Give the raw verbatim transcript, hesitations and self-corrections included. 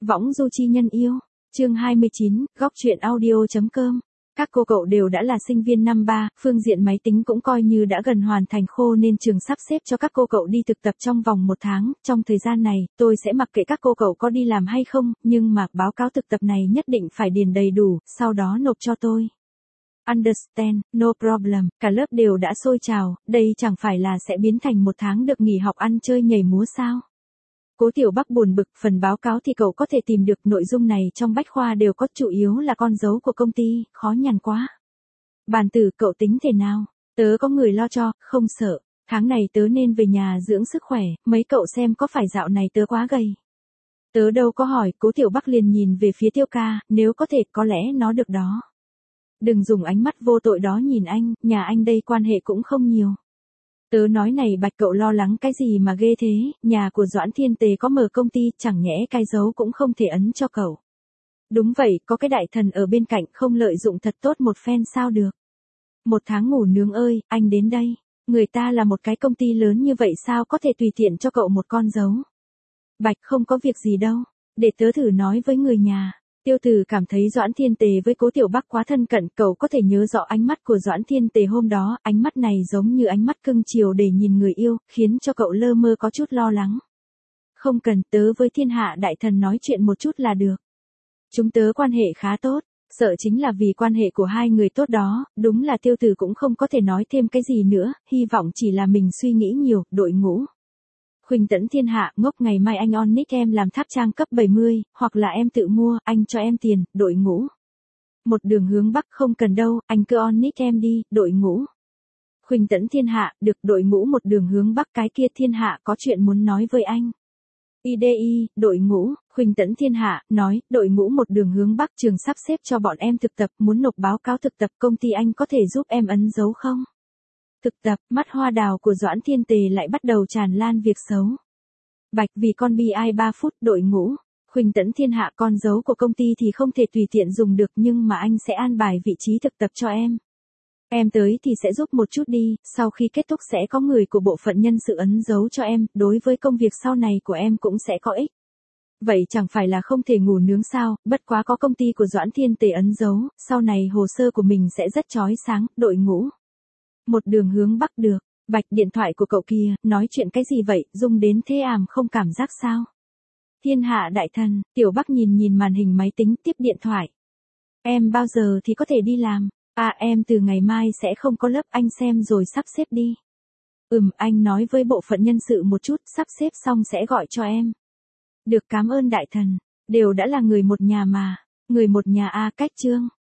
Võng du chi nhân yêu. Chương hai mươi chín, góc truyện audio chấm com. Các cô cậu đều đã là sinh viên năm ba, phương diện máy tính cũng coi như đã gần hoàn thành khô nên trường sắp xếp cho các cô cậu đi thực tập trong vòng một tháng. Trong thời gian này, tôi sẽ mặc kệ các cô cậu có đi làm hay không, nhưng mà báo cáo thực tập này nhất định phải điền đầy đủ, sau đó nộp cho tôi. Understand, no problem, cả lớp đều đã sôi trào, đây chẳng phải là sẽ biến thành một tháng được nghỉ học ăn chơi nhảy múa sao? Cố Tiểu Bắc buồn bực, phần báo cáo thì cậu có thể tìm được, nội dung này trong bách khoa đều có, chủ yếu là con dấu của công ty, khó nhằn quá. Bàn tử, cậu tính thế nào? Tớ có người lo cho, không sợ, tháng này tớ nên về nhà dưỡng sức khỏe, mấy cậu xem có phải dạo này tớ quá gầy. Tớ đâu có hỏi, Cố Tiểu Bắc liền nhìn về phía Tiêu Ca, nếu có thể có lẽ nó được đó. Đừng dùng ánh mắt vô tội đó nhìn anh, nhà anh đây quan hệ cũng không nhiều. Tớ nói này Bạch, cậu lo lắng cái gì mà ghê thế, nhà của Doãn Thiên Tề có mở công ty, chẳng nhẽ cái dấu cũng không thể ấn cho cậu. Đúng vậy, có cái đại thần ở bên cạnh, không lợi dụng thật tốt một phen sao được. Một tháng ngủ nướng ơi, anh đến đây, người ta là một cái công ty lớn như vậy sao có thể tùy tiện cho cậu một con dấu. Bạch, không có việc gì đâu, để tớ thử nói với người nhà. Tiêu Tử cảm thấy Doãn Thiên Tề với Cố Tiểu Bắc quá thân cận, cậu có thể nhớ rõ ánh mắt của Doãn Thiên Tề hôm đó, ánh mắt này giống như ánh mắt cưng chiều để nhìn người yêu, khiến cho cậu lơ mơ có chút lo lắng. Không cần, tớ với Thiên Hạ đại thần nói chuyện một chút là được. Chúng tớ quan hệ khá tốt, sợ chính là vì quan hệ của hai người tốt đó, đúng là Tiêu Tử cũng không có thể nói thêm cái gì nữa, hy vọng chỉ là mình suy nghĩ nhiều, đội ngũ. Khuỳnh Tẫn Thiên Hạ, ngốc, ngày mai anh on nick em làm tháp trang cấp bảy mươi, hoặc là em tự mua, anh cho em tiền, đội ngũ. Một đường hướng Bắc, không cần đâu, anh cứ on nick em đi, đội ngũ. Khuỳnh Tẫn Thiên Hạ, được, đội ngũ. Một đường hướng Bắc, cái kia Thiên Hạ có chuyện muốn nói với anh. i đê i, đội ngũ. Khuỳnh Tẫn Thiên Hạ, nói, đội ngũ. Một đường hướng Bắc, trường sắp xếp cho bọn em thực tập, muốn nộp báo cáo thực tập, công ty anh có thể giúp em ấn dấu không? Thực tập, mắt hoa đào của Doãn Thiên Tề lại bắt đầu tràn lan việc xấu. Bạch, vì con bi ai ba phút, đội ngũ. Khuỳnh Tẫn Thiên Hạ, con dấu của công ty thì không thể tùy tiện dùng được, nhưng mà anh sẽ an bài vị trí thực tập cho em. Em tới thì sẽ giúp một chút đi, sau khi kết thúc sẽ có người của bộ phận nhân sự ấn dấu cho em, đối với công việc sau này của em cũng sẽ có ích. Vậy chẳng phải là không thể ngủ nướng sao, bất quá có công ty của Doãn Thiên Tề ấn dấu, sau này hồ sơ của mình sẽ rất chói sáng, đội ngũ. Một đường hướng Bắc, được. Bạch, điện thoại của cậu kia, nói chuyện cái gì vậy, rung đến thế ảm không cảm giác sao? Thiên Hạ đại thần, Tiểu Bắc nhìn nhìn màn hình máy tính, tiếp điện thoại. Em bao giờ thì có thể đi làm? À, em từ ngày mai sẽ không có lớp, anh xem rồi sắp xếp đi. Ừm, anh nói với bộ phận nhân sự một chút, sắp xếp xong sẽ gọi cho em. Được, cảm ơn đại thần, đều đã là người một nhà mà. Người một nhà a, cách chương.